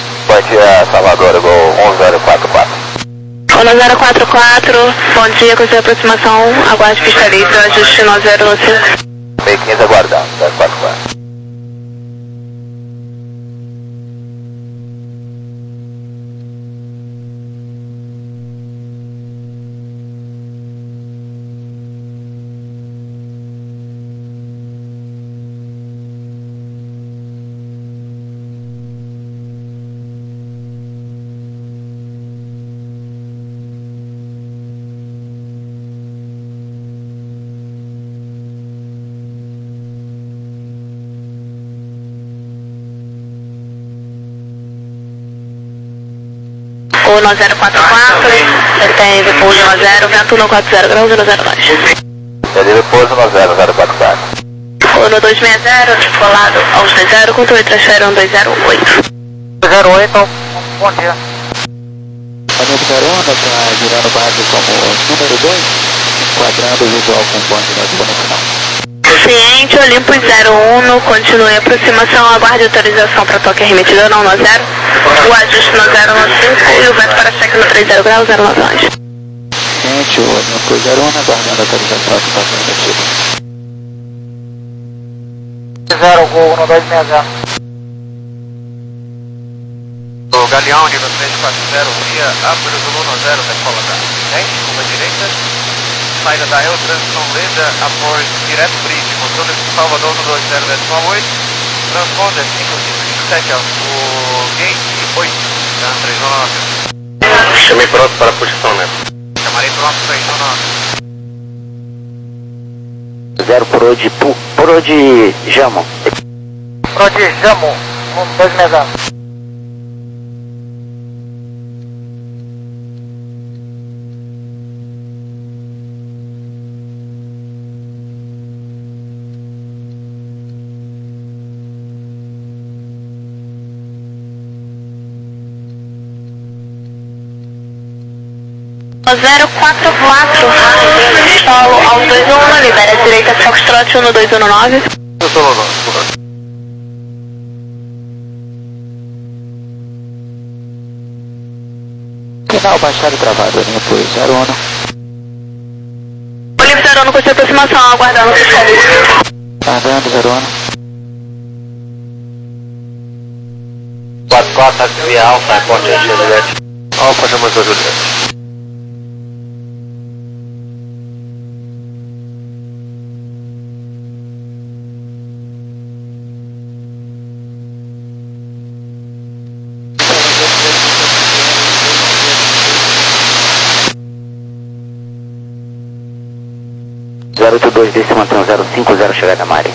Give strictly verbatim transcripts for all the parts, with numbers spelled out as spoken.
Bom dia, Salvador, Gol um zero quatro quatro. um zero quatro quatro, bom dia, com sua aproximação, aguarde pista livre, ajuste nove zero cinco. meio quinze aguardando, zero quatro quatro. Uno zero quatro quatro, ele tem repouso um zero, vento um quatro zero graus, zero zero dois. Ele repouso um zero zero quatro quatro. Uno dois seis zero, tripulado aos dois zero, controle transfere um dois zero oito. dois zero oito, bom dia. Panete Carona para virar o base como número dois, enquadrando o visual com ponte na zona final. Ciente, Olympus zero um, continue a aproximação, aguarde autorização para toque arremetida não no zero, o ajuste no zero cinco e o vento para cheque no três zero graus, zero nove onze. Ciente, Olympus zero um, aguardando autorização de toque arremetida. zero, Gol um dois seis zero. O Galeão, nível três quatro zero, via Abruzul um zero, decola da dez, curva direita. Saída da Rio Transição Leda, após direto bridge, controle de Salvador no dois zero oito, transponder cinco cinco sete, o gate oito, da três nove. Chamei pronto para a posição, né? Chamarei pronto três nove. Zero pro de pu, pro de Jamo. Pro de Jamo, um dois seis zero. zero quatro quatro, solo aos dois um, libera a direita Foxtrot um dois um nove. Eu sou o nosso. Final baixado travado, Olympus zero um. Olympus zero um com sua aproximação, aguardando pista livre. Aguardando zero um. quatro quatro, via Alfa, Ponte Juliette. Alfa, chamando a Juliette. zero oito dois, desse mantém zero cinco zero, chegada Mari.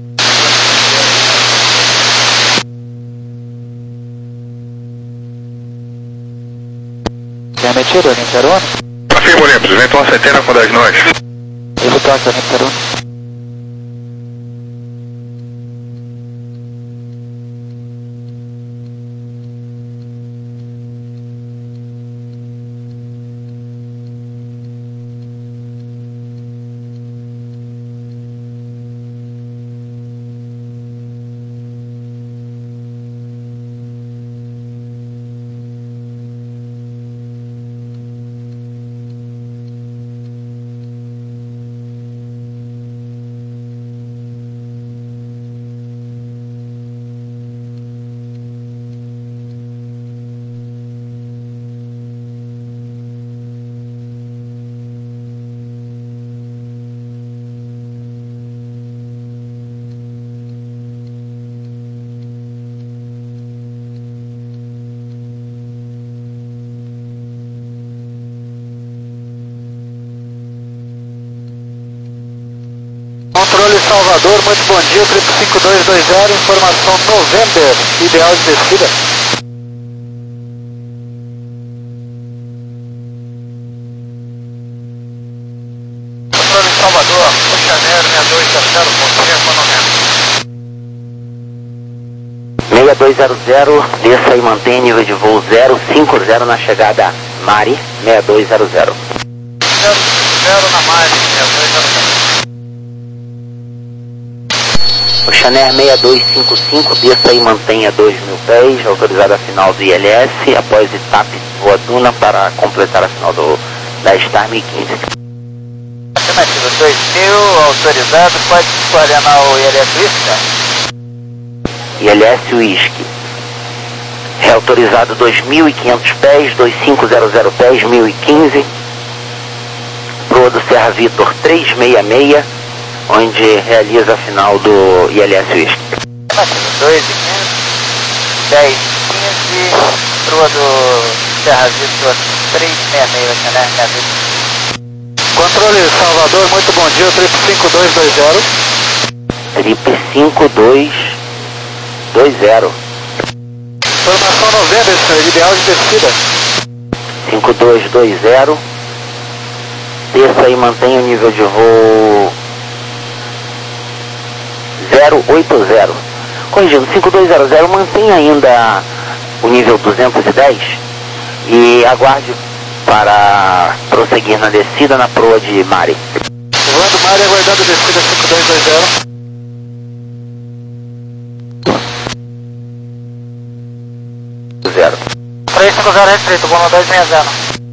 Já metido, Olympus zero um? Afirma, Olympus, vem tomar centena com dez nós. Ele toca, Olympus zero um. Controle Salvador, muito bom dia, triplo cinco dois dois zero, informação November, ideal de descida. Controle Salvador, Oceaneiro seis dois zero zero, confirma November. seis dois zero zero, desça e mantém nível de voo zero cinco zero na chegada Mari, seis dois zero zero. zero cinco zero na Mari, seis dois zero zero. Oceaner seis dois cinco cinco, desça e mantenha dois mil pés, autorizado a final do I L S, após etapa Boa Duna para completar a final do, da Star mil e quinze. Afirmativo, dois mil, autorizado, pode coordenar o I L S Whisky? I L S Whisky. É autorizado dois mil e quinhentos pés, dois mil quinhentos pés, mil e quinze. Proa do Serra Vitor trezentos e sessenta e seis, onde realiza a final do I L S Whisky. dois e quinze, dez e quinze, proa do Serra Vitor trezentos e sessenta e seis, Oceaner seis dois. Controle Salvador, muito bom dia, trip cinco dois dois zero. Trip cinco dois dois zero. Informação novembro, senhor, ideal de descida. cinco dois dois zero. Desça e mantenha o nível de voo zero oito zero. Corrigindo, cinco dois zero zero, mantenha ainda o nível duzentos e dez e aguarde para prosseguir na descida na proa de Mari. Voando Mari, aguardando descida cinco dois dois zero. Zero. três cinco zero restrito, voo dois seis zero.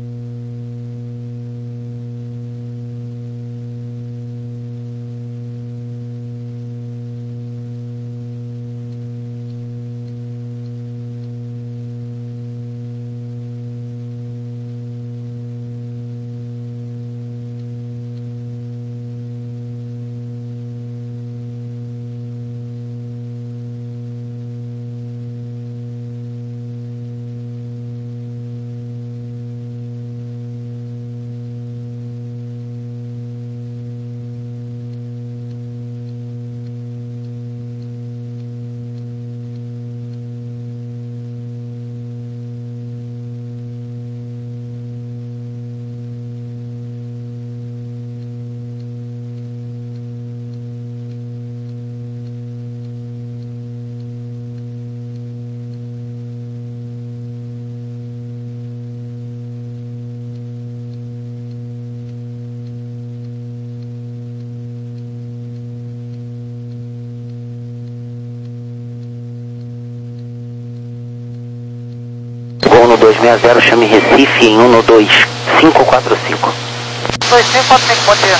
Voo no dois seis zero, chame Recife em um no dois cinco quatro cinco. dois cinco quatro cinco, bom dia.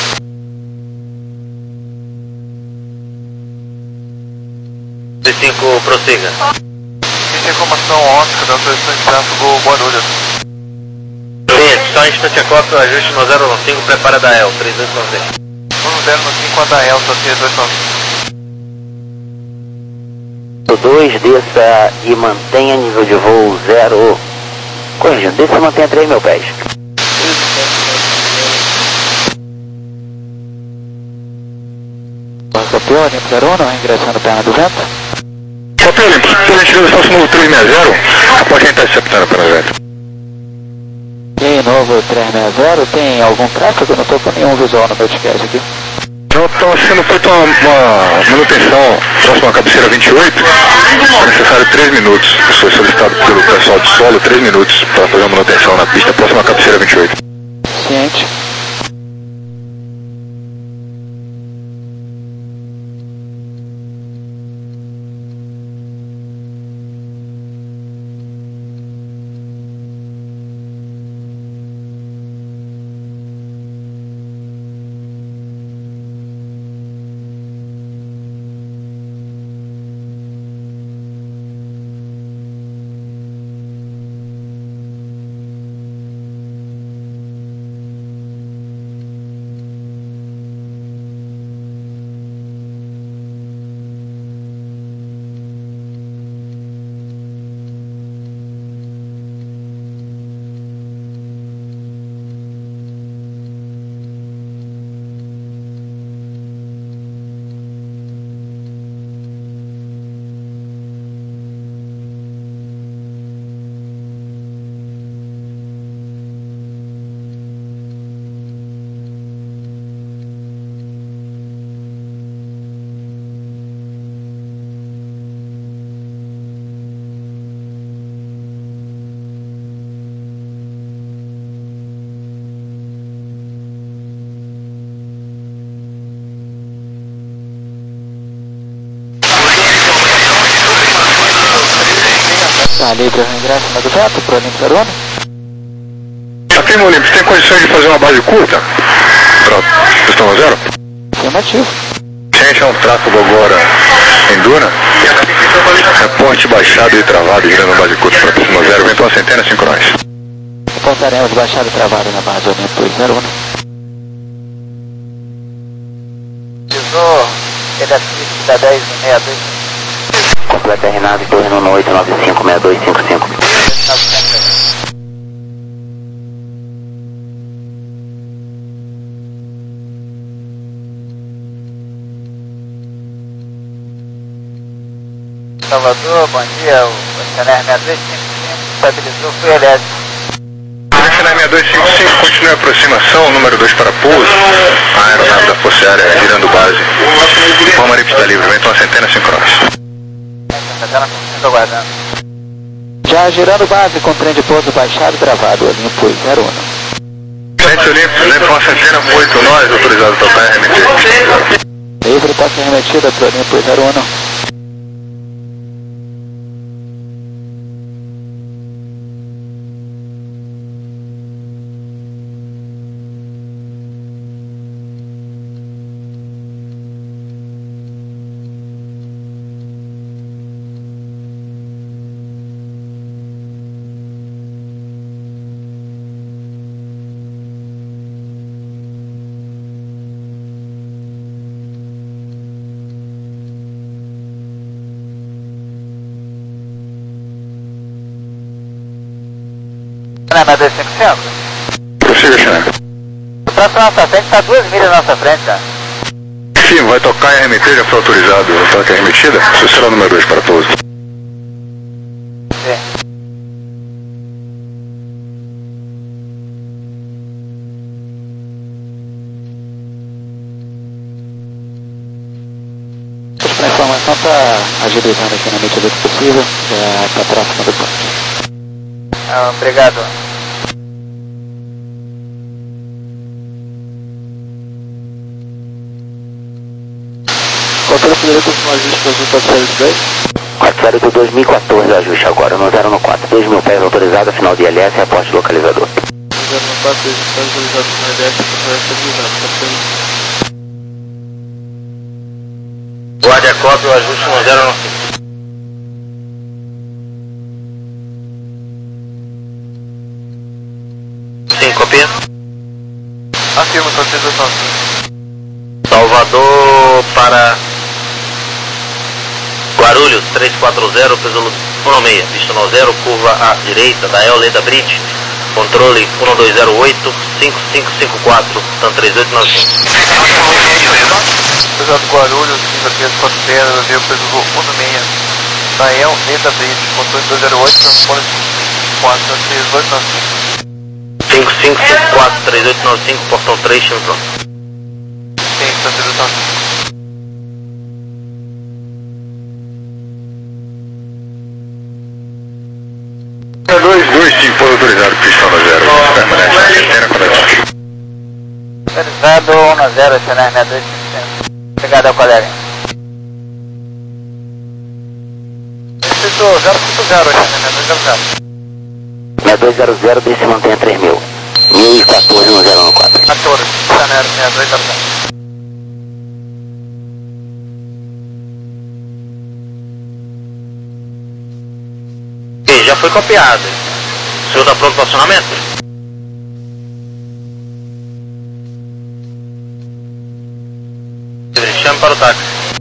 dois cinco, prossiga. Fiz informação ótica da autorização de tráfego voo Guarulhos. Cliente, só instante a cópia, ajuste no zero nove cinco, prepara da E L, três dois nove zero. um zero nove cinco, a da E L, três dois nove cinco. dois, desça e mantenha nível de voo zero. Corrigindo, desça e mantenha três mil pés. Copiou, Olimpo zero um, ingressando perna do vento. Copiou, Olimpo, por gentileza, faça no três seis zero, após a gente interceptar a perna do vento. E aí, novo três seis zero, tem algum tráfego? Não estou com nenhum visual no meu disquete aqui. Então, está sendo feita uma, uma manutenção próxima à cabeceira vinte e oito. É necessário três minutos. Foi solicitado pelo pessoal de solo três minutos para fazer a manutenção na pista próxima à cabeceira vinte e oito. Ciente. Tá livre o ingresso na do vento pro Olímpio zero um. Afirma, Olímpio, tem condições de fazer uma base curta? Pronto, Pistão zero? Afirmativo. Gente, é um tráfego agora em Duna. Reporte baixado e travado, girando base curta para Pistão zero, vento uma centena, cinco nós. Reportaremos baixado e travado na base Olímpio zero um. Pisou, ele é da dez sessenta e dois. Completa R nave, torre no oito nove cinco seis dois cinco cinco. Salvador, bom dia, o Chanel seis dois cinco cinco estabilizou, foi L S. Chanel seis dois cinco cinco, continue a aproximação, número dois para pouso, a aeronave da Força Aérea girando base. Forma Maripe está livre, vento uma centena, cinco nós. Já girando base com trem de pouso baixado e travado, Olimpo zero um. Frente Olímpio, vento uma centena, oito nós, autorizado para tocar R M T. Livre, toque remetida para Olimpo zero um. Na dois cinco cinco? Prossiga, Chanel. O próximo nossa frente está duas milhas na nossa frente, tá? Sim, vai tocar R M T, já foi autorizado. Toque remetida, você será o número dois para pouso. Sim. A informação está agilizando aqui na medida do possível, já está próxima do ponto. Ah, obrigado. Qualquer poderia confirmar o ajuste do quatro zero dois? quatro zero do dois mil e quatorze, ajuste agora, no zero no quatro, dois mil pés autorizado, final de L S, reporte localizador. zero no quatro, dois mil pés autorizado, final de L S, estabilizado. Guarde a cópia, o ajuste no zero no cinco. Sim, copia. Afirma, autorização. Salvador para Guarulhos, três quatro zero, peso um seis, pistão zero, curva à direita, da El Leda Bridge, controle um dois zero oito, cinco cinco cinco quatro, então três oito nove cinco. Pesado Guarulhos, cinco três quatro zero, veio peso um seis, da El Leda Bridge, controle dois zero oito, transpone quatro três oito nove cinco. cinco cinco cinco quatro, três oito nove cinco, portão três, chão. Sim, autorização. dois dois cinco, autorizado, pistão zero, permanece na centena, conexão. Autorizado um zero, Chanel seis dois cinco cinco. Obrigado ao colega. Pistão zero ponto zero, Chanel dois zero zero. seis dois zero zero, desce e mantenha três mil. mil e quatorze no zero no quatro. quatorze, Chanel seis dois zero zero. Já foi copiado. O senhor está pronto para o acionamento? Chame para o táxi.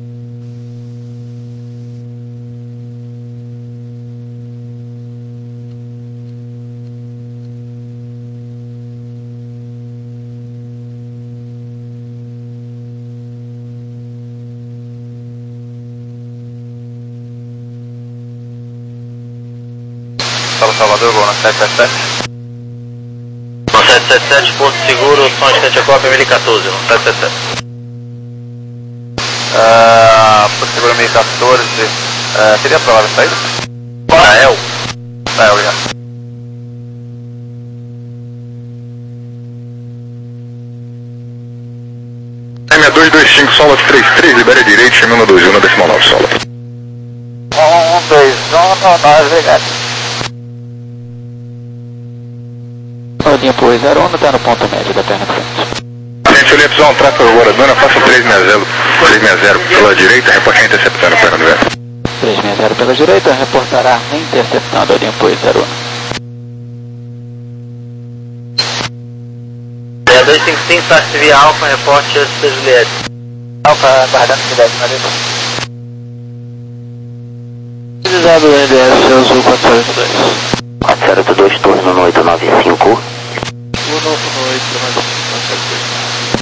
Salvador, vou na sete sete sete. No sete sete sete, Porto Seguro, som instante a cópia mil e quatorze, no sete sete sete. Ah, Porto Seguro mil e quatorze, ah, seria a provável saída? Rael. Tá, obrigado. seis dois dois cinco, solo três três, libera direito, chama um dois um, decimal nove, solo. um dois um, nove, obrigado. Limpo zero um, está no ponto médio da perna frente. Gente, eu ia um tráfego agora, dona, faça três seis zero pela direita, reporte interceptando perna do vento. três seis zero pela direita, reportará interceptando a Limpo zero um. seis dois cinco cinco, táxi via Alfa, reporte S T Juliette. Alfa, aguardando Juliette, valeu. Utilizado o L S Azul quatro zero oito dois. quatro zero oito dois, turno no oito nove cinco. Turno no oito nove cinco, quatro zero oito dois.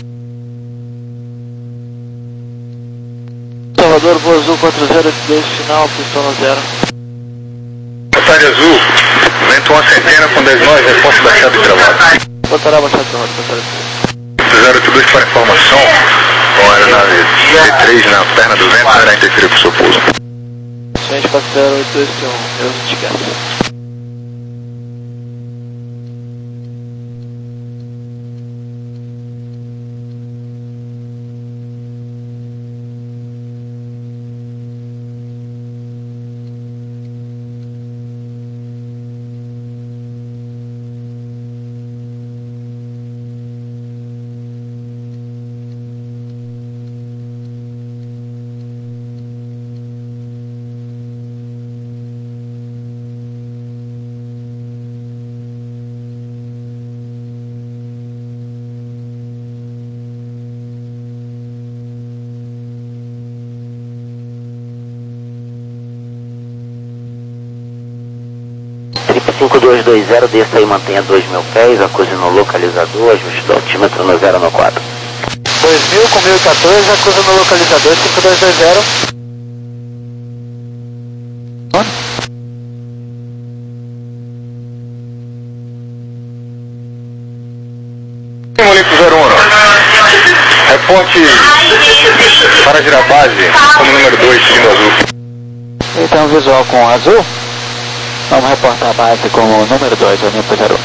Salvador, Voa Azul quatro zero oito dois, final, pistola zero. Passagem Azul, vento uma centena com dez nós, reporte baixado e travado. Botará baixado de roda, botará de zero oito dois para informação, com a aeronave C três na perna do vento, irá interferir com o seu pouso. Gente, quatro zero oito dois, tem um, eu não te quero. cinco dois dois zero, desça e mantenha dois mil pés, acuse no localizador, ajuste do altímetro no zero no quatro. dois mil com mil e quatorze, acusa no localizador cinco dois dois zero. Limpo zero um, reporte para girar base como número dois, seguindo azul. Então, visual com azul. Vamos reportar a base como número dois, o Limpo zero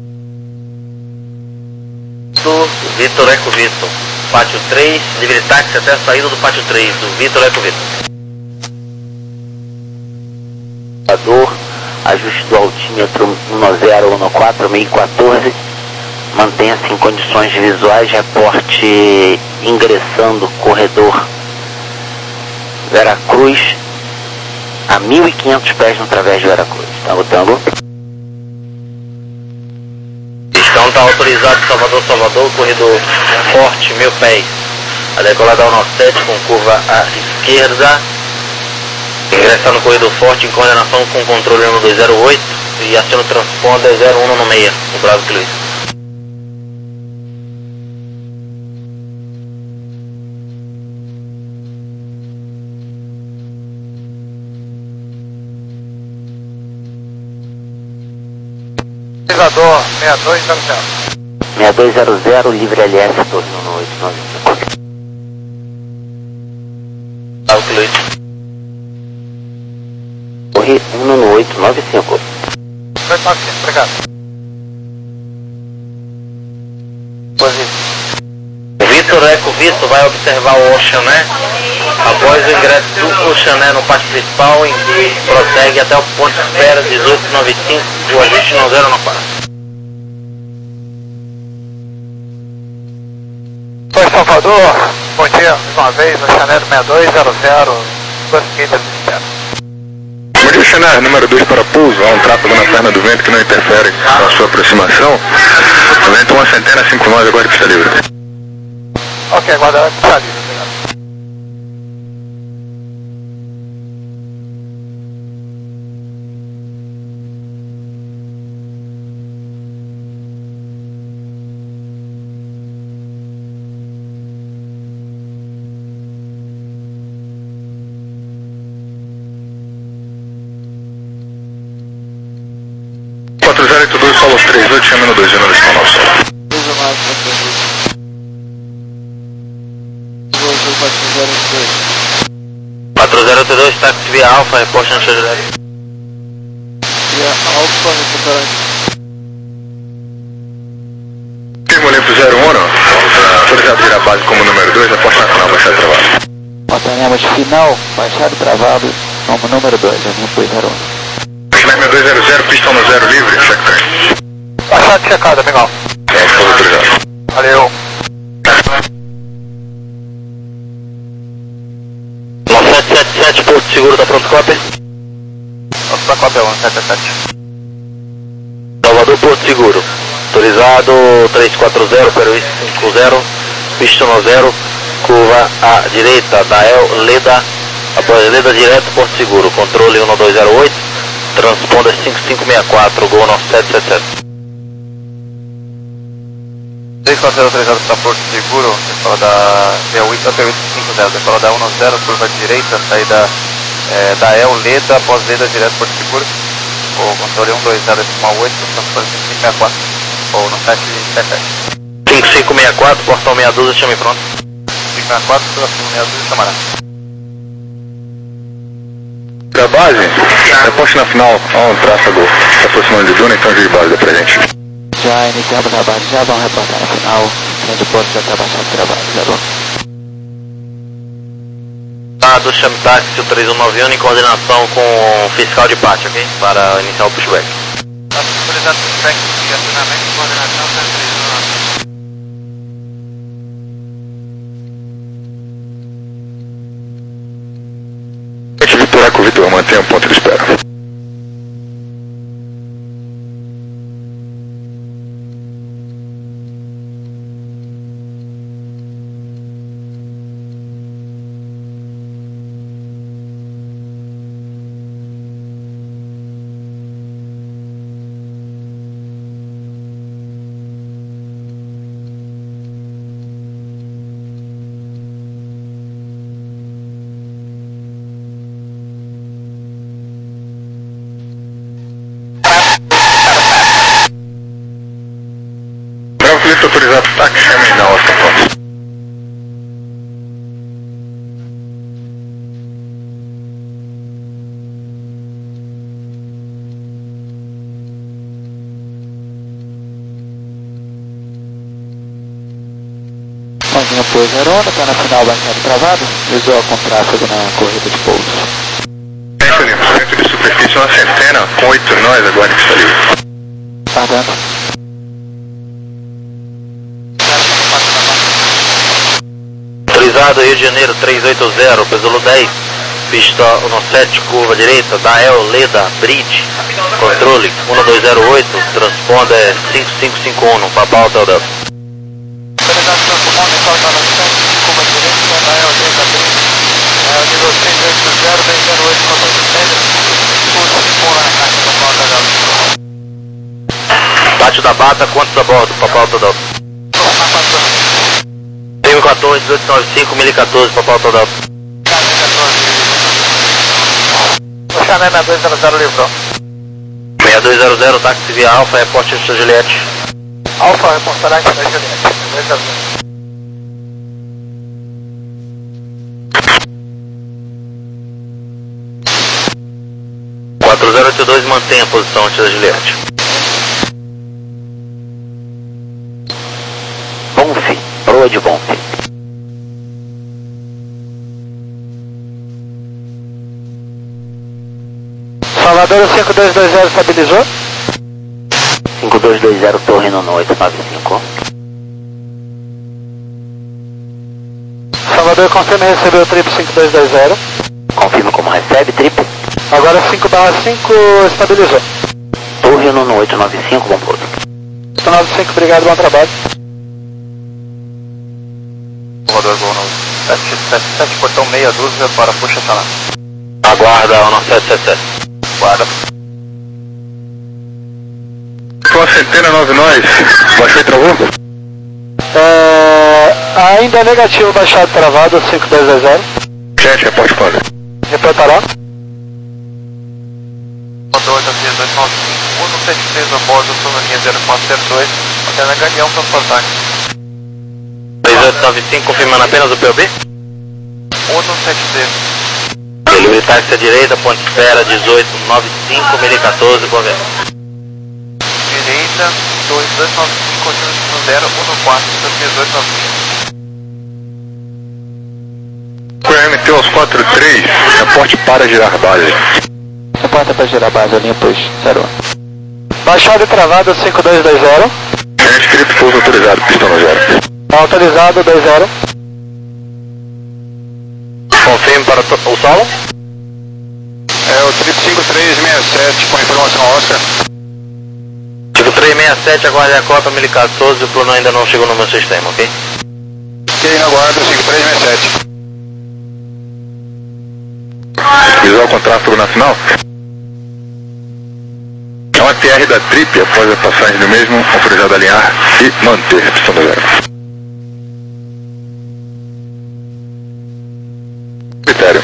um. Do Vitor Eco Vitor, pátio três, livre táxi até a saída do pátio três, do Vitor Eco Vitor. Ajuste do altímetro no zero no quatro mil e quatorze, mantenha-se em condições visuais, reporte ingressando corredor Veracruz a mil e quinhentos pés no través de Veracruz. Tango, tango. Pistão está autorizado Salvador, Salvador, corredor forte, mil pés. A decolada ao sete com curva à esquerda. Ingressar no corredor forte em coordenação com o controle no dois zero oito e aciona o transponder zero um no meia, no Bravo Clio. Utilizador seis dois zero zero. seis dois zero zero, livre L S, torno no oito nove cinco. Bravo Clio. Corre um no oito nove cinco. oito nove cinco, obrigado. Vitor Eco Vitor vai observar o Oceané. Após o ingresso do Oceané no pátio principal, em, prossegue até o ponto de espera dezoito noventa e cinco, o ajuste no zero no quatro. Oi, Salvador. Bom dia, mais uma vez, Oceané seis dois zero zero, duas milhas de espera. Bom dia, Oceané, número dois para pouso, há um tráfego na perna do vento que não interfere na sua aproximação. O vento uma centena, cinco nós, agora que está livre. Ok, aguarda, está livre, obrigado. quatro zero oito dois, Paulo três oito, chama no dois, número de canal só. quatro zero oito dois, táxi via Alfa, reporte na Chevrolet. Via Alfa, recuperante. Firmo Limpo zero um, autorizado virar base como número dois, reporte na canal, baixado travado. Mantenhamos final, baixado travado, como número dois, o Limpo zero um. seis dois zero zero, pistão no zero livre, check time. Tá checado, amigão. É, estou autorizado. Valeu. nove sete sete sete, Porto Seguro, tá pronto, cópia? Nossa, da cópia um sete sete. Salvador, Porto Seguro. Autorizado três quatro zero, Peruíce cinco zero, pista no zero, curva à direita, Dael, Leda, após Leda direto, Porto Seguro. Controle um dois zero oito, transponder cinco cinco seis quatro, Gol nove sete sete sete. três quatro zero autorizado para Porto Seguro, decola da D oito a P oito cinco zero, decola da um zero, curva direita, saída é, da El, Leda, após Leda direto Porto Seguro, o controle um dois zero oito, transponder cinco cinco seis quatro, ou no sete sete sete. cinco cinco seis quatro, portão meia dúzia, chame pronto. cinco seis quatro, próximo meia dúzia, chamará. Da base, reposte na final, ó, um tráfego, se aproximando de Duna, então de base dá pra gente. Já iniciamos a base, já vamos reportar na final. Grande Porto já está baixando o trabalho, já vamos. Do chame táxi três um nove um em coordenação com o fiscal de pátio, ok? Para iniciar o pushback. Autorizado pushback e acionamento de coordenação três um nove um. Gente, Vitor Eco, Vitor, mantenha o ponto de espera. Polícia autorizado, táxi, chame na Oscar, pronto. Mãozinha por Verona, tá na final baixando travado, visual com tráfego na corrida de pouso. Centro de superfície, uma centena, com oito nós, agora que está livre. Pagando. Autorizado Rio de Janeiro três oito zero, Pesulo dez, pista um sete, curva direita, Dael, Leda, Bridge, controle um dois zero oito, transponder cinco cinco cinco um, Papal Hotel Delta. Autorizado para comando, calma no centro, curva direita, Dael, Leda, Bridge, é o nível três oito zero, dois zero oito, controle de pedra, curso cinco um lá na caixa, Papal Hotel Delta. Pátio da Bata, quantos a bordo, Papal Hotel Delta? mil e quatorze, dezoito noventa e cinco, mil e quatorze, Papal Hotel Delta. O Chanel seis dois zero zero livrou. seis dois zero zero, táxi via Alfa, reporte de Juliette. Alfa, reportará em Juliette. dois zero zero. quatro zero oito dois, mantenha a posição antes da Juliette. Bonfe, proa de Bonfe. Salvador cinco dois dois zero estabilizou. cinco dois dois zero, Torre no oito nove cinco. Salvador confirma e recebeu o trip cinco dois dois zero. Confirma como recebe, trip. Agora cinco barra cinco estabilizou. Torre no oito nove cinco, bom pouso. oito nove cinco, obrigado, bom trabalho. Salvador Gol no sete sete sete, portão meia dúzia para puxa salar. Aguarda o nove sete sete sete. Guarda. Com a centena nove nós, baixou e travou? É, ainda é negativo baixado travado, cinco dois dois zero. Gente, reporte quando? Reportará. dois a dois nove cinco, um sete três a bordo, estou na linha zero quatro zero dois, até na Galeão para os ataques. três oito nove cinco, confirmando apenas o P O B? um sete três. Delivery táxi à direita, ponte espera, dezoito noventa e cinco, mil e quatorze, boa venda. Direita, dois dois nove cinco, continua no zero um quatro, dezoito nove cinco. Com M T aos quatro três, reporte para girar base. Reporta para girar base, eu limpo os zero um. Baixada e travada cinco dois dois zero. É inscrito, pouso autorizado, pistão no zero. Autorizado dois zero. Confirme para o solo. É o trip cinco três seis sete com informação Oscar. cinco três seis sete, aguarde a Copa mil e quatorze, o plano ainda não chegou no meu sistema, ok? Ok, na guarda cinco três seis sete. Visual com tráfego nacional. É uma T R da Trip após a passagem do mesmo, autorizado a alinhar e manter pistão no zero. Critério.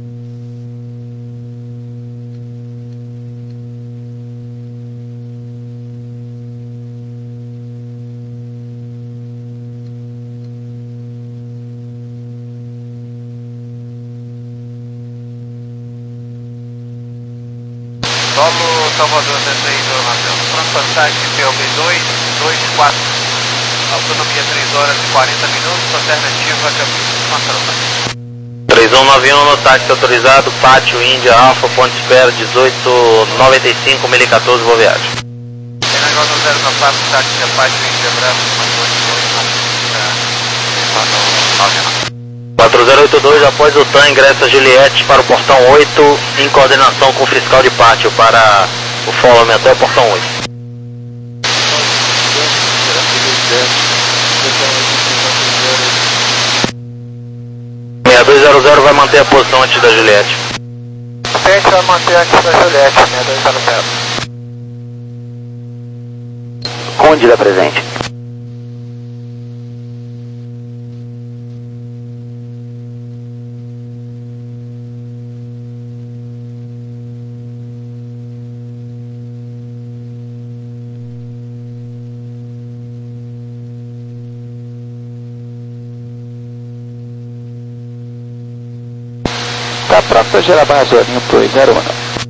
Solo Salvador, tenta aí informação. Transpostagem P L B dois dois quatro. Autonomia três horas e quarenta minutos, alternativa Campinas. Nossa, três um nove um no táxi autorizado, Pátio Índia Alfa, Ponte Espera, dezoito noventa e cinco, mil e quatorze, boa viagem. N H zero no quatro, táxi Pátio Índia Bravo, quatro zero oito dois, após o T A M, ingressa Juliette para o portão oito, em coordenação com o fiscal de pátio, para o follow até o portão oito. seis dois zero zero vai manter a posição antes da Juliette. A gente vai manter antes da Juliette, seis dois zero zero. Conde da presente. Tá pronto para gerar base limpo zero um.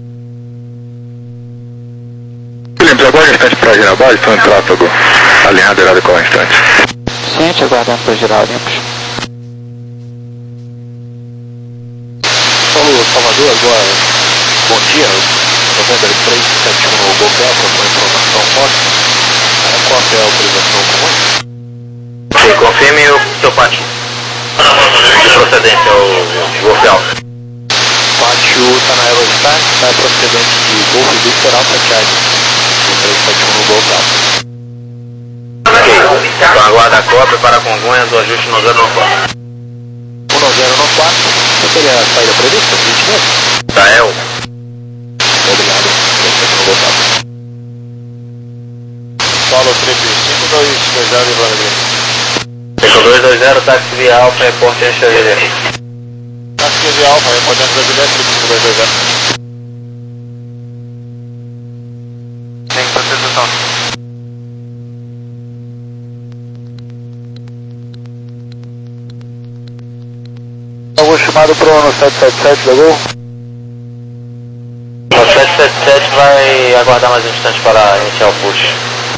Williams, agora instante para girar base, estou em tráfego alinhado errado com o instante. Ciente, aguardando para gerar limpos. Falou, Salvador, agora, bom dia, novembro três sete um no Golfel, com uma informação ótima. Qual é a autorização comum? Ok, confirme o seu pátio. De procedência, o Golfel. Pátio está na Eurostar, está procedente de Golfo Victor Alpha Charlie, no três sete um no Golfel. Ok, então aguarda a cópia para Congonhas, o ajuste no zero quatro. um nove zero nove quatro, você teria a saída prevista, vinte minutos? Tael. Obrigado, três sete um no Golfel. Solo trip cinco dois dois zero de Vladimir. cinco dois dois zero, táxi via Alfa, reporte em Xavier. Táxi de Alfa, reportante da Juliette, trip cinco dois dois zero. tem proteção. Algo chamado para o sete sete sete da Gol. O sete sete sete vai aguardar mais um instante para iniciar o push.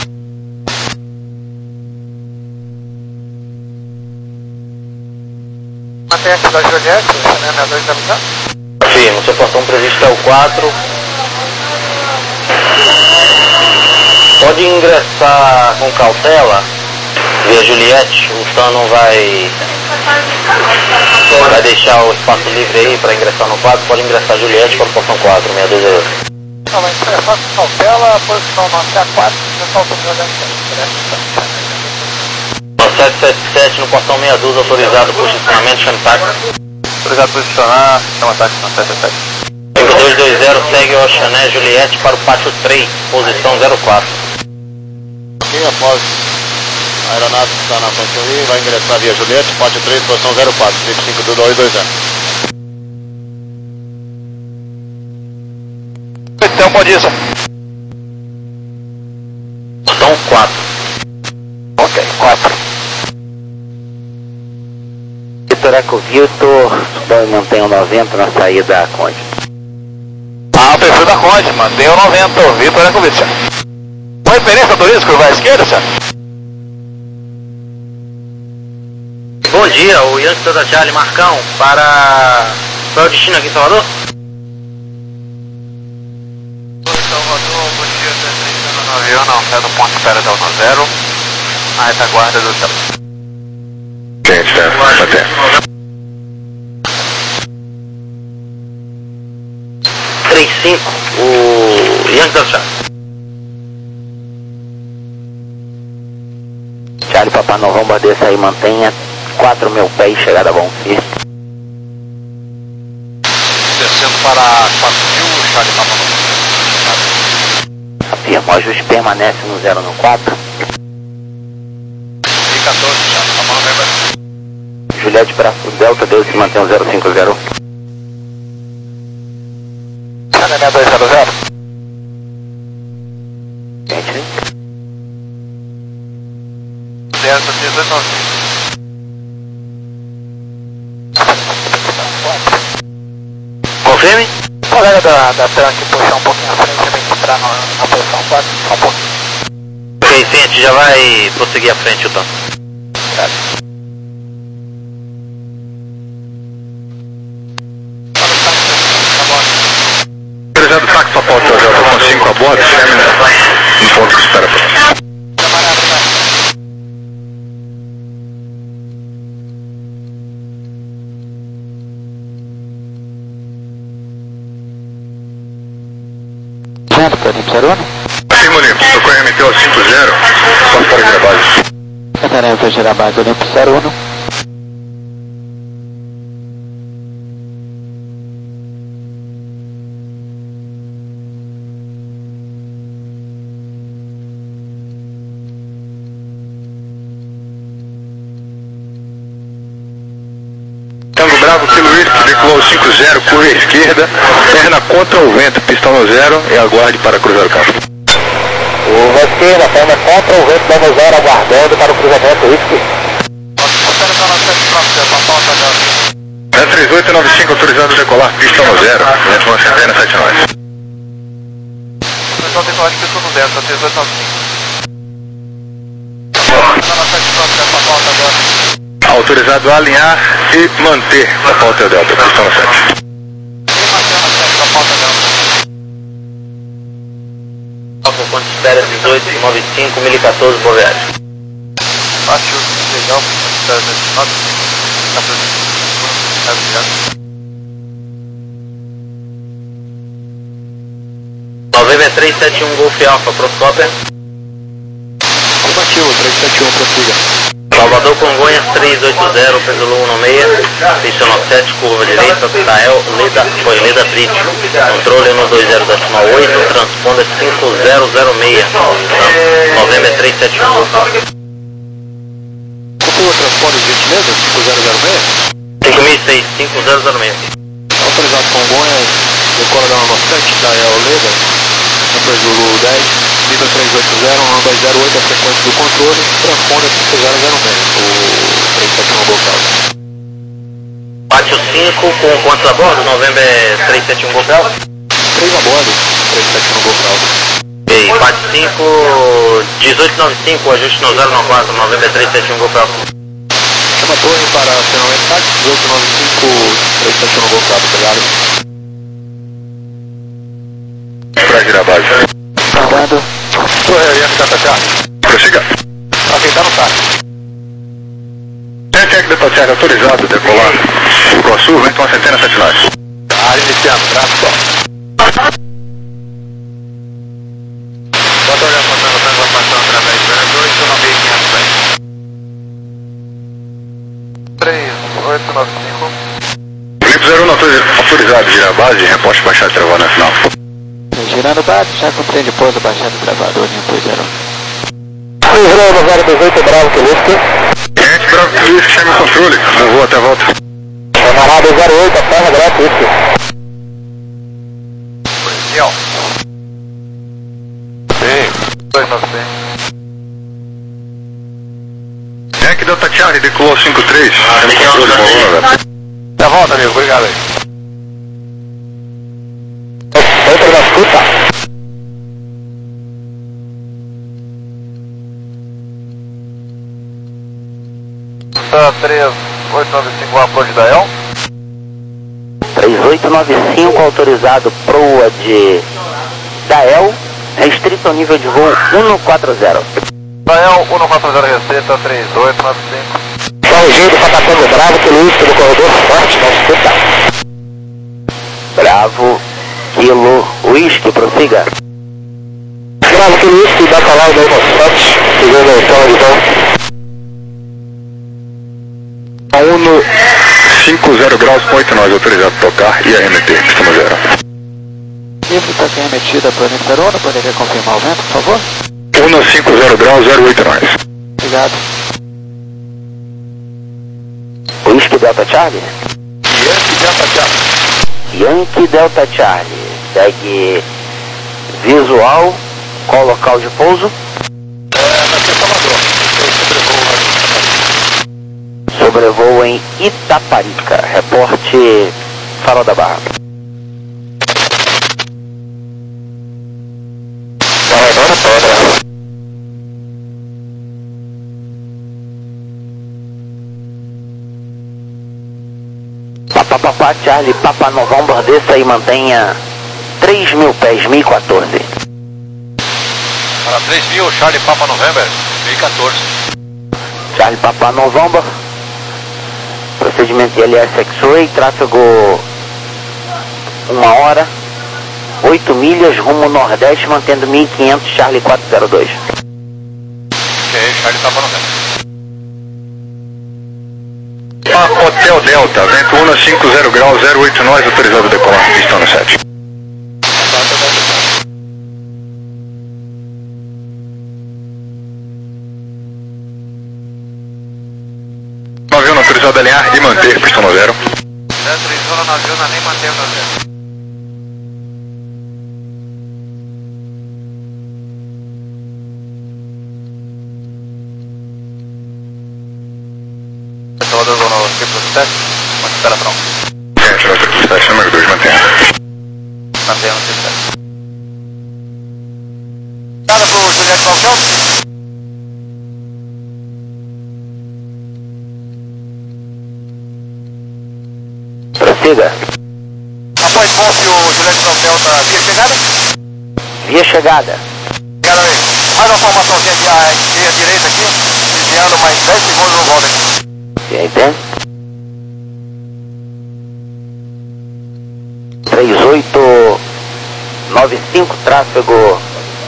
Mantém antes da Juliette, né, seis dois zero zero. Confirmo, seu portão previsto é o quatro. Pode ingressar com cautela via Juliette, o T A M não vai, vai deixar o espaço livre aí para ingressar no quatro, pode ingressar Juliette para o portão quatro, seis dois zero. Não, vai ingressar com cautela, posição nove A quatro, pessoal do Juliette. No sete sete sete, no portão seis dois, autorizado por estacionamento, chame táxi. Autorizado a posicionar, chama táxi no sete sete sete. cinco dois dois zero, segue o Oxané Juliette para o pátio três, posição zero quatro. Ok, após a aeronave que está na posição ali, vai ingressar via Juliette, pátio três, posição zero quatro, trip cinco dois dois zero. Então, bom dia, senhor. Portão quatro. Ok, quatro. Vitor Eco Vitor, mantém o noventa na saída da Conde. Ah, o perfil da Conde, mantém o noventa, o Vitor Eco Vitor. Com referência turismo, curva à esquerda, senhor? Bom dia, o Yankee da Charlie, Marcão, para... Qual é o destino aqui em Salvador? Salvador, bom dia, três três nove avião não sai do ponto de espera da um zero, a retaguarda do céu. Gente, tá, até. três cinco, o Yankee da Chave. Charlie Papai Novão, Badeça aí, mantenha quatro mil pés, chegada a bom fim. Descendo para quatro mil, Charlie Papai Novão. Afirmo, ajuste permanece no zero no quatro. E quatorze, Charlie Papai November. Juliette para Delta, Deus se mantém o zero cinco zero. Academia dois zero zero. Gente, Delta dezoito nove cinco. Confirme? Colega da, da Tranque puxar um pouquinho à frente, tem que entrar na, na posição quatro, só um pouquinho. Ok, sim, a gente já vai prosseguir à frente, o tanto. Autorizado táxi para Hotel Delta com cinco a bordo, chame no ponto de espera. Vendo, Carimbo zero um? Afirmo limpo, socorro R M T ao cinco zero, posso para a base. Catarina para gerar base, Olimpo zero um. Tango Bravo, Kilo Whisky, decolou cinco zero, curva à esquerda, perna contra o vento, pistão no zero e aguarde para cruzar o campo. Curva esquerda, perna contra o vento, dando zero, aguardando para o cruzamento, Whisky. É três oito nove cinco, autorizado a decolar, pistão no zero, vento uma centena, sete nove. O pessoal tem que falar de pessoa no Delta, três oito nove cinco. Autorizado a alinhar e manter a pauta Delta, pistão no sete. Alfa, ponto de espera dezoito nove cinco, mil e quatorze, boa viagem. Baixo, legal, espera dezoito nove cinco, November três sete um, Golf Alfa, Proscópia. Combativo, três sete um, prossiga. Salvador Congonhas três oito zero, Pedro um seis, pista sete, curva direita, Tael, Leda, foi Leda Bridge, controle um dois zero oito, transponder cinco zero zero seis, November três sete um. Qual o transponder, gentileza? cinco zero zero seis? cinco mil e seis, cinco zero zero seis. Autorizado Congonhas, decola da nova sete, Tael, Leda, depois do Lulu dez, Lida três oito zero, um dois zero oito, a frequência do controle, transponder cinco zero zero seis, o três sete um Golf. Bate o cinco com quantos a bordo? November três sete um, Golf Alfa? três a bordo, três sete um Golf. Ok, bate cinco, dezoito nove cinco, ajuste no zero quatro, November três sete um, Golf Alfa. Chama a torre para acionamento táxi, dezoito nove cinco, três sete um Golf, obrigado. Para girar a base. Aguardando. Torre, Yankee Delta Charlie. Prossiga. Ok, tá no táxi. Yankee Delta Charlie, autorizado a decolar. ProSur, vento uma centena, sete nove. Área iniciando, braço. Bota olhar para a translação através do dois, eu não vi quinhentos pés. três oito nove cinco. Felipe zero um, autorizado, girar a base, reposte baixado, travado na final. Girando base, já comprei de pouso, baixando o gravador, Olimpo zero um. Cruzando zero dezoito, Bravo, que Whisky. Gente, Bravo, que Whisky, chame o controle, não vou até a volta. Camarada zero oito, a perna, Bravo, Whisky. Policial. Sim, dois nove seis. Yankee Delta Charlie, decolou cinco três. Chame o controle, boa, velho. Tá volta, amigo, obrigado aí. Outra da escuta. Tá três oito nove cinco, apoio de Dael. três oito nove cinco, autorizado proa de Dael, Restrito ao nível de voo cento e quarenta. Israel cento e quarenta, Receita três oito nove cinco. Salve, Fatacando Bravo, Kilo Whisky do corredor forte, não escuta. Bravo, Kilo Whisky, prossiga. Bravo, Kilo Whisky, da palavra da Inoforte, segundo a escola de voo. uno cinquenta graus, ponto nove, autorizado a tocar e arremeter, pistão zero. Livre está aqui remetida para o zero um, poderia confirmar o vento, por favor? uno cinquenta graus, zero oito nove. Obrigado. Whisky Delta Charlie? Yankee Delta Charlie. Yankee Delta Charlie. Segue visual, qual local de pouso? É, vai ser Salvador. Eu sobrevoo Sobrevoo em Itaparica. Reporte Farol da Barra. Salvador, Pedra. Papa Papa Charlie, Papa November, desça e mantenha três mil pés, mil e quatorze. Para três mil, Charlie Papa November, mil e quatorze. Charlie Papa November, procedimento I L S X-Ray, tráfego uma hora, oito milhas, rumo nordeste, mantendo mil e quinhentos, Charlie quatro zero dois. Ok, Charlie Papa November. Hotel Delta, vento uno cinquenta graus, zero oito nove, autorizado a decolar, pistão no sete. Navio não autorizado a alinhar e manter, pistão no zero. Autorizou no navio, nem manteve no zero. Salvador, no triplo sete, uma espera pronto. Gente, no triplo sete, número dois, mantenha. Mantenha no triplo sete. Nada pro Juliette Falcão? Prossiga. Após Conf, o Juliette Falcão tá via chegada? Via chegada. Obrigado aí. Mais uma formaçãozinha de à à direita aqui, desviando mais dez segundos no volta aqui. E aí, tem? três oito nove cinco, tráfego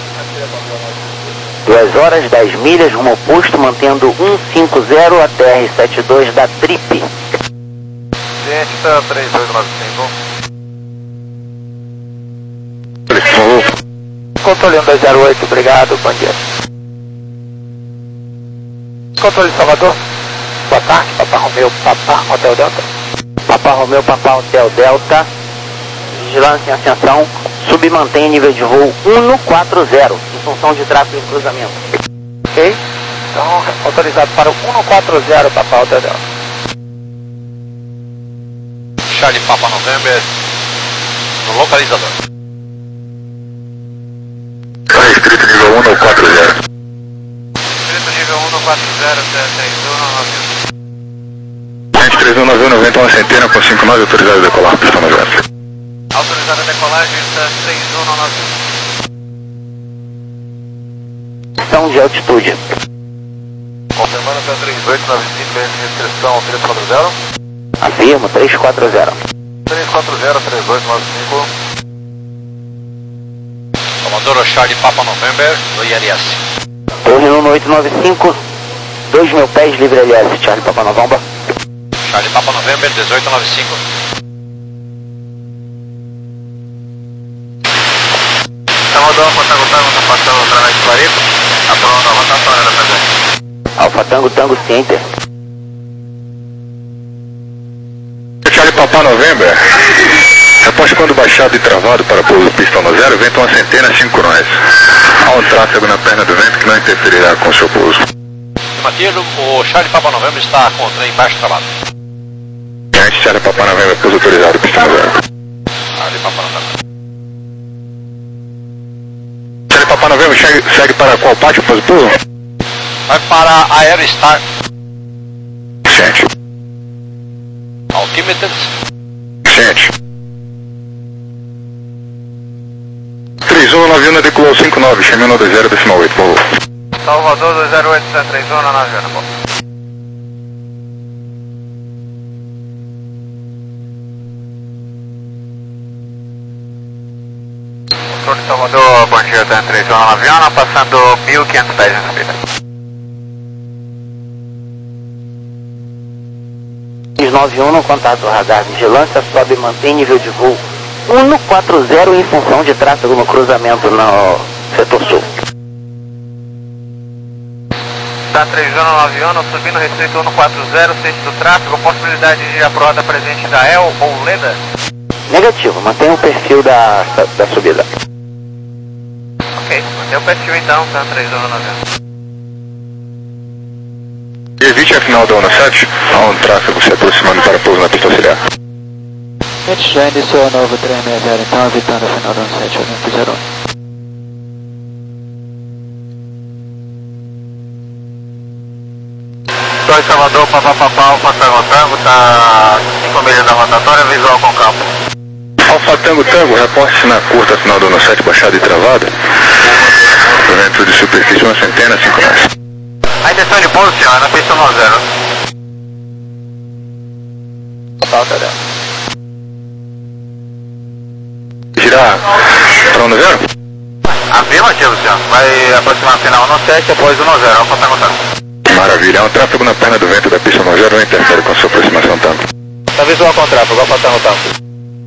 duas horas, dez milhas, rumo oposto, mantendo cento e cinquenta até R setenta e dois da Trip. Gente, tá três oito nove cinco. Controle um dois zero oito, obrigado, bom dia. Controle Salvador. Boa tarde, Papa Romeu, Papa Hotel Delta. Papa Romeu, Papa Hotel Delta. Vigilância em ascensão. Submantém nível de voo cento e quarenta, em função de tráfego em cruzamento. Ok? Então, autorizado para o cento e quarenta, Papa Hotel Delta. Charlie Papa November, no localizador. Restrito nível um no quatro zero. Distrito nível um no quatro zero, três um nove um. Gente, três um nove um, noventa e uma centena com cinco nove, autorizado a decolar, pistão no zero. Autorizada a decolagem, três um nove um. Ação de altitude. Confirmando que é três oito nove cinco, restrição três quatro zero. Afirmo, três quatro zero. três quatro zero, três oito nove cinco. Comandante Charlie Papa November, do I L S. Torre um oito nove cinco, dois mil pés, livre L S, Charlie Papa November. Charlie Papa November, dezoito nove cinco. Salvador, Fotango Tango, tá passando através de Clarico. Tá pronto, a rotatória da presente. Alfa Tango Tango Center. Charlie Papa November. Após quando baixado e travado para pouso pistão no zero, vento uma centena, cinco nós. Há um tráfego na perna do vento que não interferirá com o seu pouso. Matildo, o Charlie Papa November está com o trem baixo travado. Gente, Charlie Papa November, pouso autorizado, pistão no zero. Charlie Papa November. Charlie Papa November, segue, segue para qual pátio, pouso pouso? Vai para a Aerostar. Gente, Altimeters. gente. três um nove um, Zona decolou cinco nove, chame um dois zero decimal oito, por favor. Salvador dois zero oito, Santa três zona navegando, bom. Controle Salvador, bom dia, Santa três zona navegando, passando mil e quinhentos pés na subida. nove um no contato radar vigilância, sobe e mantém nível de voo um quatro zero em função de tráfego no cruzamento no setor sul. Santa três zona navegando, subindo restrito um quatro zero, sexto do tráfego, possibilidade de aprovada presente da E L ou Leda? Negativo, mantenha o perfil da, da, da subida. Ok, mantém o perfil então, Santa três zona navegando. Evite a final da onda sete, há um tráfego se aproximando para pouso na pista auxiliar. A gente já iniciou a nova três seis zero, então evitando a final da onda sete, Olimpo zero um. dois Salvador, papapá, Alfa Tango Tango, tá cinco milhas da rotatória, visual com campo. Alfa Tango Tango, reporte na curta final da onda sete, baixada e travada. Vento de superfície uma centena, cinco nós. A intenção de pouso, senhor, é na pista um zero. Falta dela. Girar para onda zero? Afirmativo, senhor. Vai aproximar a final um sete após um zero, Alfa Tango Tango. Maravilha, é um tráfego na perna do vento da pista um zero, não interfere com a sua aproximação tanto. Tá visual com tráfego, Alfa Tango Tango.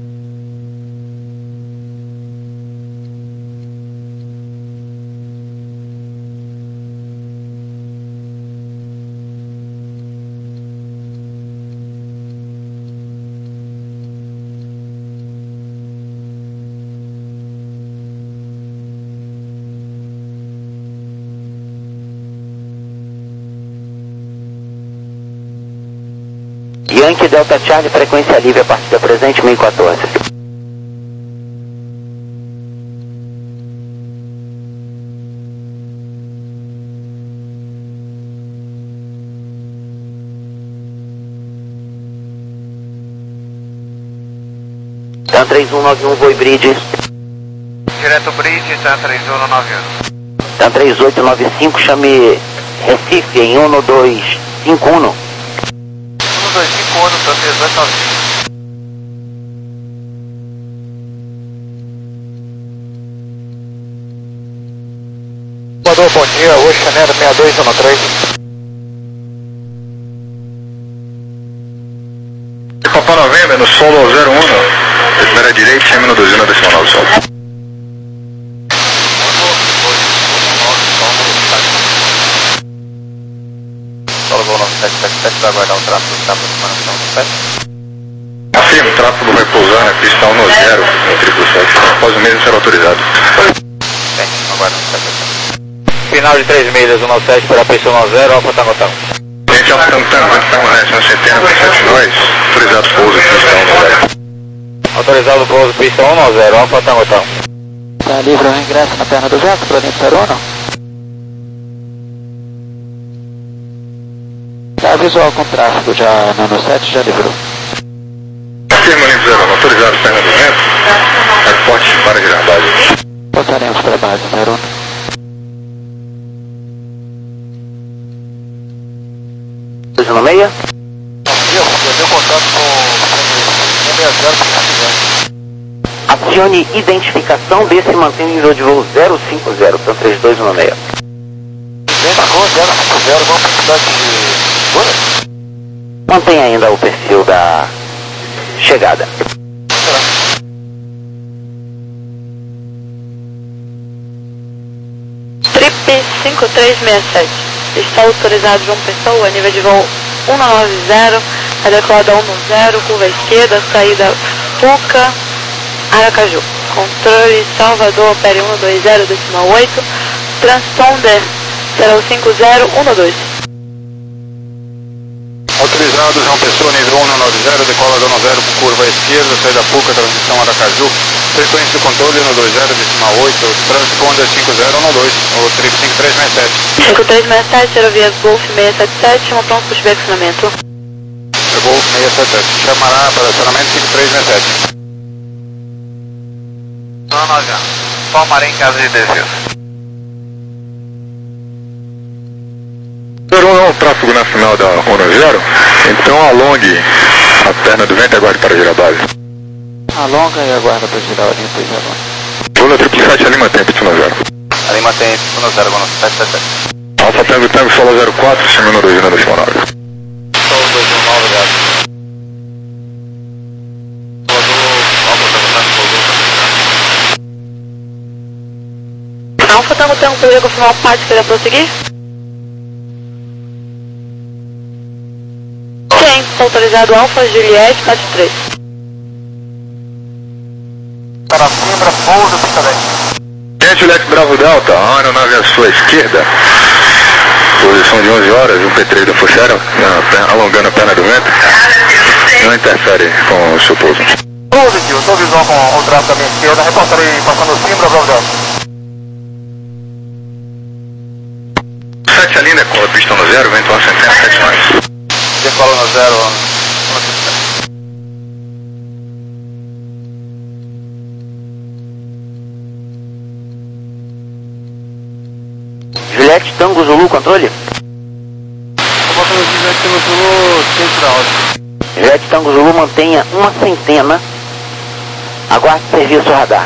Yankee Delta Charlie, frequência livre a partir da presente, mil e quatorze. Tan três um nove um, Voi Bridge. Direto Bridge, Tan três um nove um. Tan três oito nove cinco, chame Recife em um dois cinco um. um dois cinco um, Tan três oito nove cinco. Salvador, bom dia, Oscar Nero seis dois um três. Papai Novembro, no solo zero um, espera direito, chame no dois um decimal nove solo. Solo voo nove sete sete sete, vai aguardar o tráfego que está aproximando a final sete. Afirma, o tráfego vai pousar na pista um zero, no triplo sete, após o mesmo ser autorizado. Bem, aguarda o sete. Final de três milhas, um sete para a pista um zero, Alfa Tango Tango. Gente, Alfa Tango Tango, vento permanece na centena com sete nós, autorizado pouso pista um zero. Autorizado pouso pista um zero, Alfa Tango Tango. Tá livre o ingresso na perna do vento, para Olimpo zero um? Tá visual com tráfego já no ano sete, já livrou. Afirma Olimpo zero um, autorizado perna do vento, reporte para girar base. Voltaremos para a base zero um. dois um seis? Eu tenho contato com um seis zero para o Acione identificação desse e mantém o nível de voo zero cinco zero, Tan três dois um seis. Identificou zero cinco zero, vamos para a cidade de Gora? Mantém ainda o perfil da chegada. Trip cinco três seis sete. Está autorizado João Pessoa, nível de voo um nove zero, a decolada um zero, curva esquerda, saída Puca, Aracaju. Controle Salvador, opere um dois zero decimal oito, transponder zero cinco zero um dois. Autorizado João Pessoa, nível um nove zero, decola da um zero com curva esquerda, saída Puca, transmissão Aracaju, frequência do controle um dois zero decimal oito, transponder cinco zero um dois, o trip cinco três seis sete. cinco três seis sete, aerovias Golf seis sete sete, chama pronto para o direcionamento. Golf seis sete sete, chamará para acionamento cinco três seis sete. Não, não, já. Informarei em caso de desvio. Não é um tráfego nacional da um zero, então alongue a perna do vento e aguarde para girar a base. Alonga e aguarda para girar a linha, pois alonga. Lula triple sete, Lima tem Pit um zero. Lima tem Pit um zero, Gono sete sete sete. Alfa Tango Tango, Solo zero quatro, Chimino dois na decimal nove. Solo dois um nove, obrigado. Alfa Tango Tango, poderia confirmar o parte que ele ia prosseguir? Sim, autorizado Alfa Juliette, parte três. Para Simbra, pouso, pista dez. Gente, Juliette Bravo Delta, a aeronave à sua esquerda. Posição de onze horas, um P três da Fuxera, alongando a perna do vento. Não interfere com o seu pouso. Positivo, estou visual com o tráfego da minha esquerda, reportarei passando Simbra, Bravo Delta. sete Alinda, cola pista no zero, vento uma centena, sete mais. Decola no zero. Juliette Tango Zulu, controle? Comando Juliette Tango Zulu, central. Juliette Tango Zulu, mantenha uma centena. Aguarde serviço radar.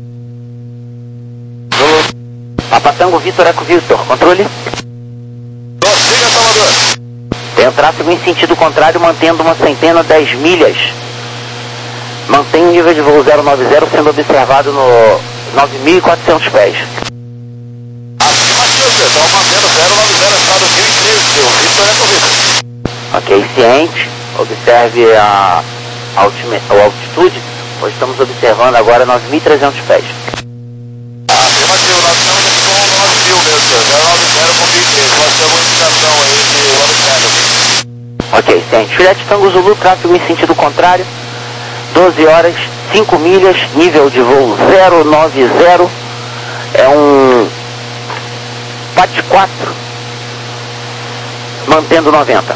Zulu. Papa Tango Vitor Eco Vitor, controle? Siga, Salvador. Tem tráfego em sentido contrário, mantendo uma centena, dez milhas. Mantém o nível de voo zero nove zero sendo observado no nove mil e quatrocentos pés. Afirmativo, estão mantendo zero nove zero, estado mil e treze, o Vitor é corrido. Ok, ciente, observe a, altime, a altitude, pois estamos observando agora nove mil e trezentos pés. Afirmativo, nós estamos com nove mil mesmo, zero nove zero com mil e treze, pode ter alguma indicação aí de nove zero. Ok, ciente. Juliette Tango Zulu, tráfego em sentido contrário, doze horas, cinco milhas, nível de voo zero nove zero, é um P A T quatro, mantendo noventa.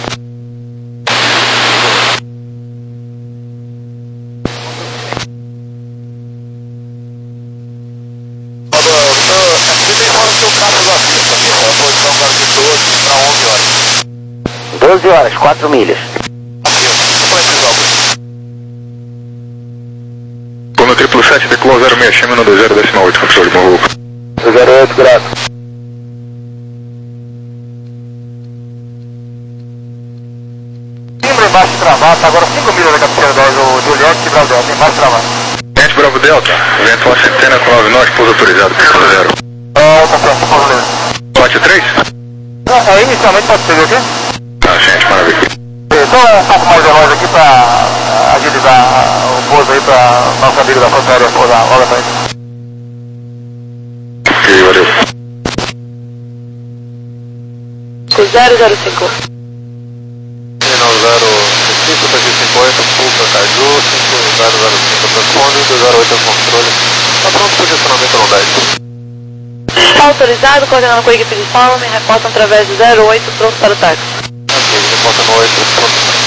doze horas, quatro milhas. Como triplo sete, decolou zero seis, chama no dois zero, decimal oito, controle, morro. zero oito, grato. Simbra embaixo travado, agora cinco milhas da cabeceira dez, o Juliette Bravo Delta, embaixo travado. Gente, Bravo Delta, vento uma centena com nove nós, pouso autorizado, pista zero. É, tá certo, pouso mesmo. Pode três? Não, é, inicialmente pode ser, viu? Ah, gente, maravilha. Só um pouco mais veloz aqui para agilizar o pouso aí para nosso amigo da Força Aérea pousar logo atrás. Ok, valeu. zero zero cinco. zero cinco, três cinquenta, Pulsa, Caju, cinco zero zero cinco, transpone, dois zero oito controle. Tá pronto para posicionamento no dez. Está autorizado, coordenando com a equipe de solo, me reportam através do zero oito, pronto para o táxi. Ok, reporta no oito, pronto.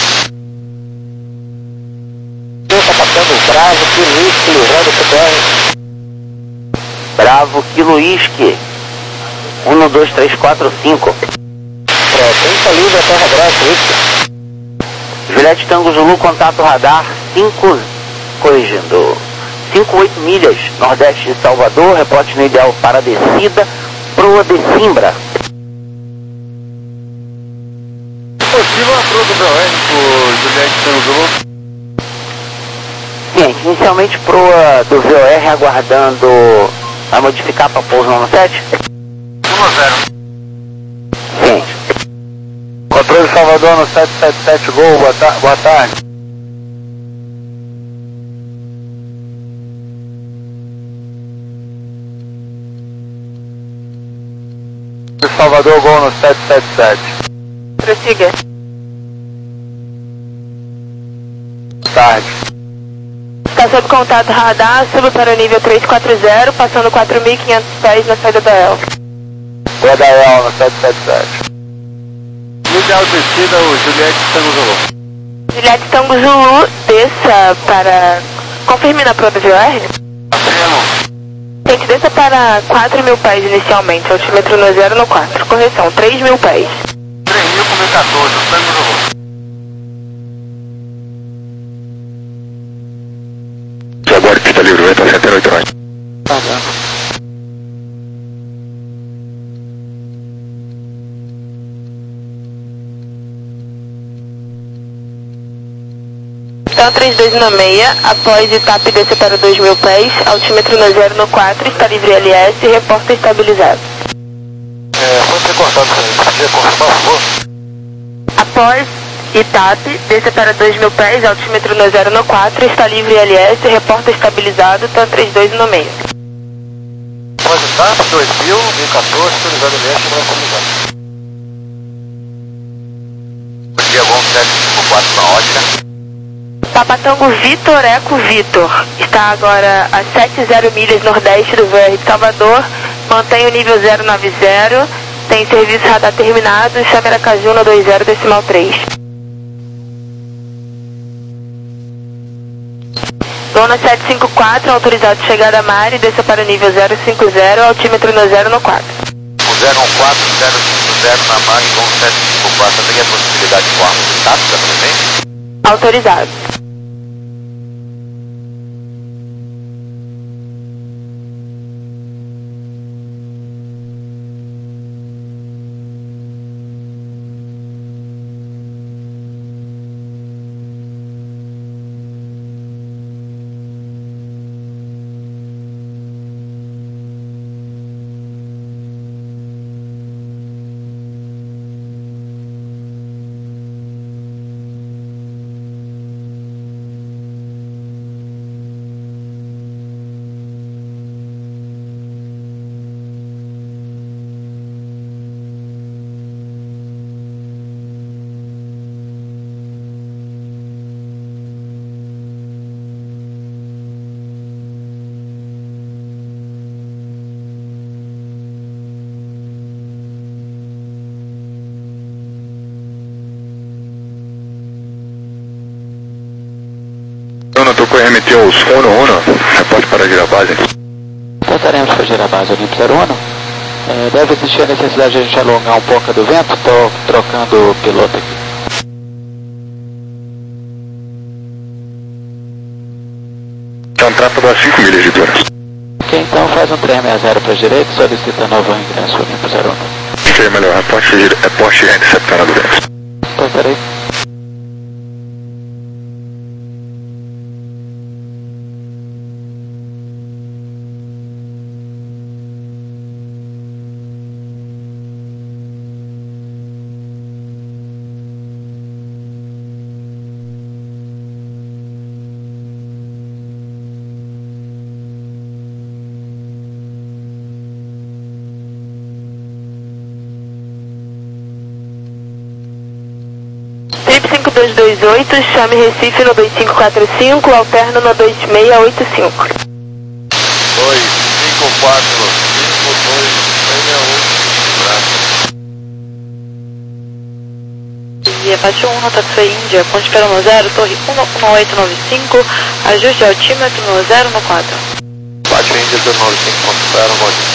Está passando Bravo, Kilo Whisky, livrando o P T R. Bravo, Kilo Whisky, um dois três quatro cinco. Frequência livre a terra grossa, Whisky. Juliette Tango Zulu, contato radar cinco, corrigindo, cinco oito milhas, nordeste de Salvador, reporte no ideal para a descida, proa de Simbra. Possível a proa do B O R por Juliette Tango Zulu? Ciente, inicialmente proa do V O R aguardando a modificar para pouso no sete. um a zero. Ciente. Controle Salvador no sete sete sete, Gol, boa, ta boa tarde. Salvador, Gol no sete sete sete. Prossiga. Tarde. Está sob contato radar, suba para o nível trezentos e quarenta, passando quatro mil e quinhentos pés na saída da El. Boa da El no sete sete sete. No ideal descida, o Juliette Tango Zulu. Juliette Tango Zulu, desça para... Confirme na proa do V O R. Afirmo. Gente, desça para quatro mil pés inicialmente, altímetro no zero no quatro. Correção, três mil pés. três mil com mil e quatorze, o tanque do voo. Agora pista livre, vai para setenta e oito nove. Tá dando. Então, três dois no meia, após etapa descer para dois mil pés, altímetro no zero no quatro, está livre L S, reporta estabilizado. É, foi ser cortado isso aí. Podia confirmar, por favor? Após etapa descer para dois mil pés, altímetro no zero no quatro, está livre L S, reporta estabilizado, então três dois no meia. Pode estar, dois mil, mil e quatorze, autorizado L S, chegou estabilizado. Bom dia, Gol sete cinco quatro na ótica. Papatango Vitor Eco Vitor, está agora a setenta milhas nordeste do V R de Salvador, mantém o nível zero nove zero, tem serviço radar terminado, chame Aracaju no dois zero decimal três. Dona sete cinco quatro, autorizado chegada a Mari, desça para o nível zero cinco zero, altímetro no zero no quatro. O zero um quatro zero cinco zero na Mari, Gol sete cinco quatro, tem a possibilidade de forma de tática presente? Autorizado. Uno, tu R M T os uno uno, pode para girar a base. Tentaremos fazer a base Olimpo zero um. É, deve existir a necessidade de a gente alongar um pouco do vento, estou trocando o piloto aqui. Então trata das cinco milhas de dura. Ok, então faz um trem sessenta para a direita, solicita novo ingresso Olimpo zero um. Seria melhor, é poste, é poste recepcionar do vento. Então, peraí. cinco dois dois oito, chame Recife no dois cinco quatro cinco, alterno no dois seis oito cinco. dois cinco quatro cinco dois seis oito cinco. E Apache um, nota Sul Índia, ponte para no zero, torre um um oito nove cinco, ajuste altímetro no zero no quatro. Apache Índia dois nove cinco ponto zero, módulo.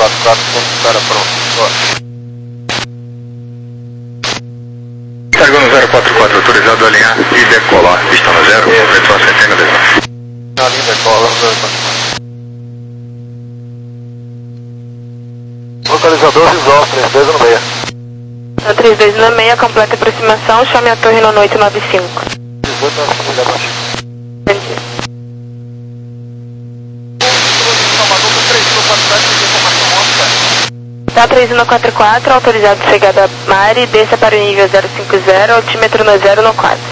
quatro quatro, espera pronto. Cargando zero quatro quatro, autorizado a alinhar e decolar. Pista no zero, completou a centena de Na linha decola, zero quatro quatro. Localizador visual, três dois no meio. Na três dois no meio, completa aproximação, chame a torre no oito nove cinco. dezoito nove cinco, já baixo. Entendi. Tá três um quatro quatro, autorizado chegada a Mari, desça para o nível zero cinco zero, altímetro no zero no quatro.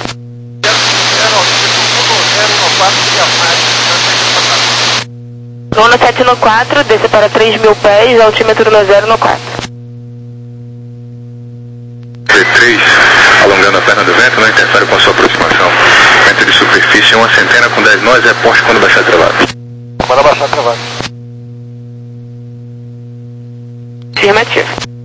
Luna sete no quatro, desça para três mil pés, altímetro no zero no quatro. T três, alongando a perna do vento, não interfere com a sua aproximação. Vento de superfície, uma centena com dez nós é poste quando baixar travado. Manda baixar travado. Afirmativo.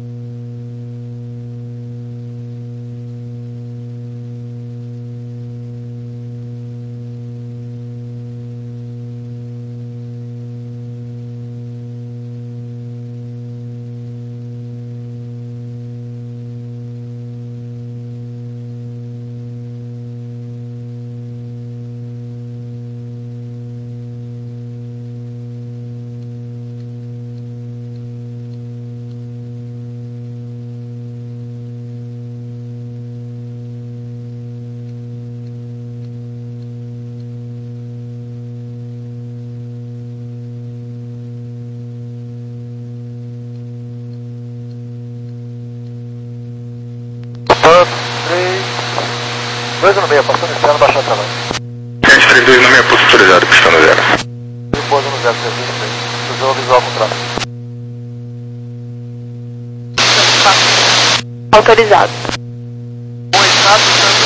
dois no meio, passando em cena, baixar trabalho. Gente três dois no meio, pulso autorizado, pista no zero. Pouso no zero, três dois no meio. Usou o visual contrário. Autorizado. O estado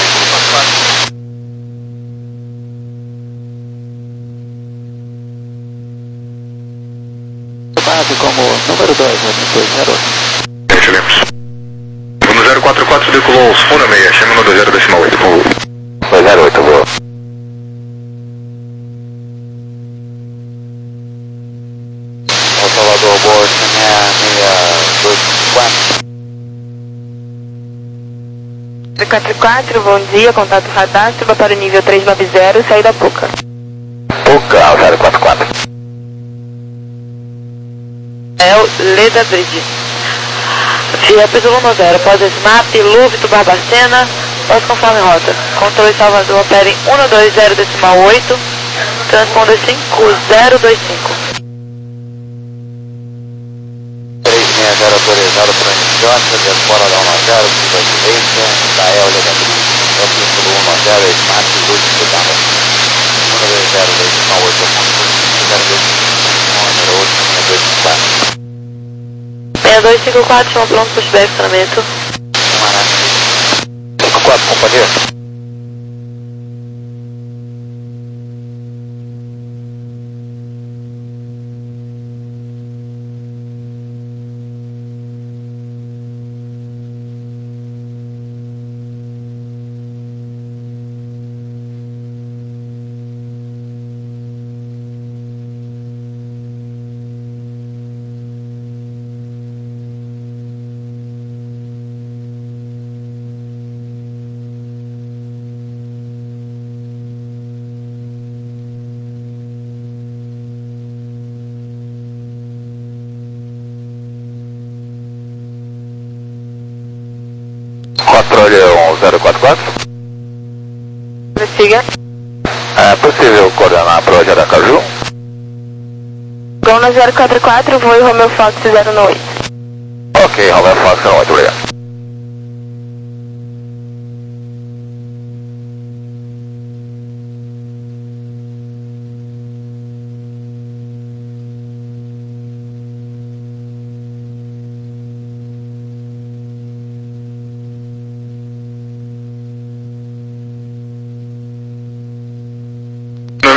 Base como número dois, né? Gente, limpos. No zero quatro quatro decolou os fundo meia, chama no dois zero decimal oito, com dois zero oito, boa. O Salvador, boa, seis dois quatro. três quatro quatro, bom dia, contato radar, suba para o nível três nove zero, saída Puca. Puca, ao zero quatro quatro. É o Leda Bridge. Fiep do Luna zero, pós map, Lúvito, Barbacena, pós conforme rota. Controle Salvador, opere um dois zero decimal oito, transponder cinco zero dois cinco. três seis zero autorizado para Jota, descola da um zero, curva direita, da Helga da Cruz, é o pista do um zero, Smart, Lúvito, Gama, um dois zero decimal oito, zero dois cinco, número oito, dois cinco quatro. seis dois cinco quatro, chama pronto para o estacionamento. cinco quatro, companhia. Controle um zero quatro quatro. Prossiga. É possível coordenar para o Aracaju? Gona zero quatro quatro, voo Romeo Fox zero oito. Ok, Romeo Fox zero oito, obrigado.